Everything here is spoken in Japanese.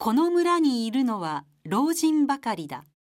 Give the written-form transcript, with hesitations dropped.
この村にいるのは老人ばかりだ。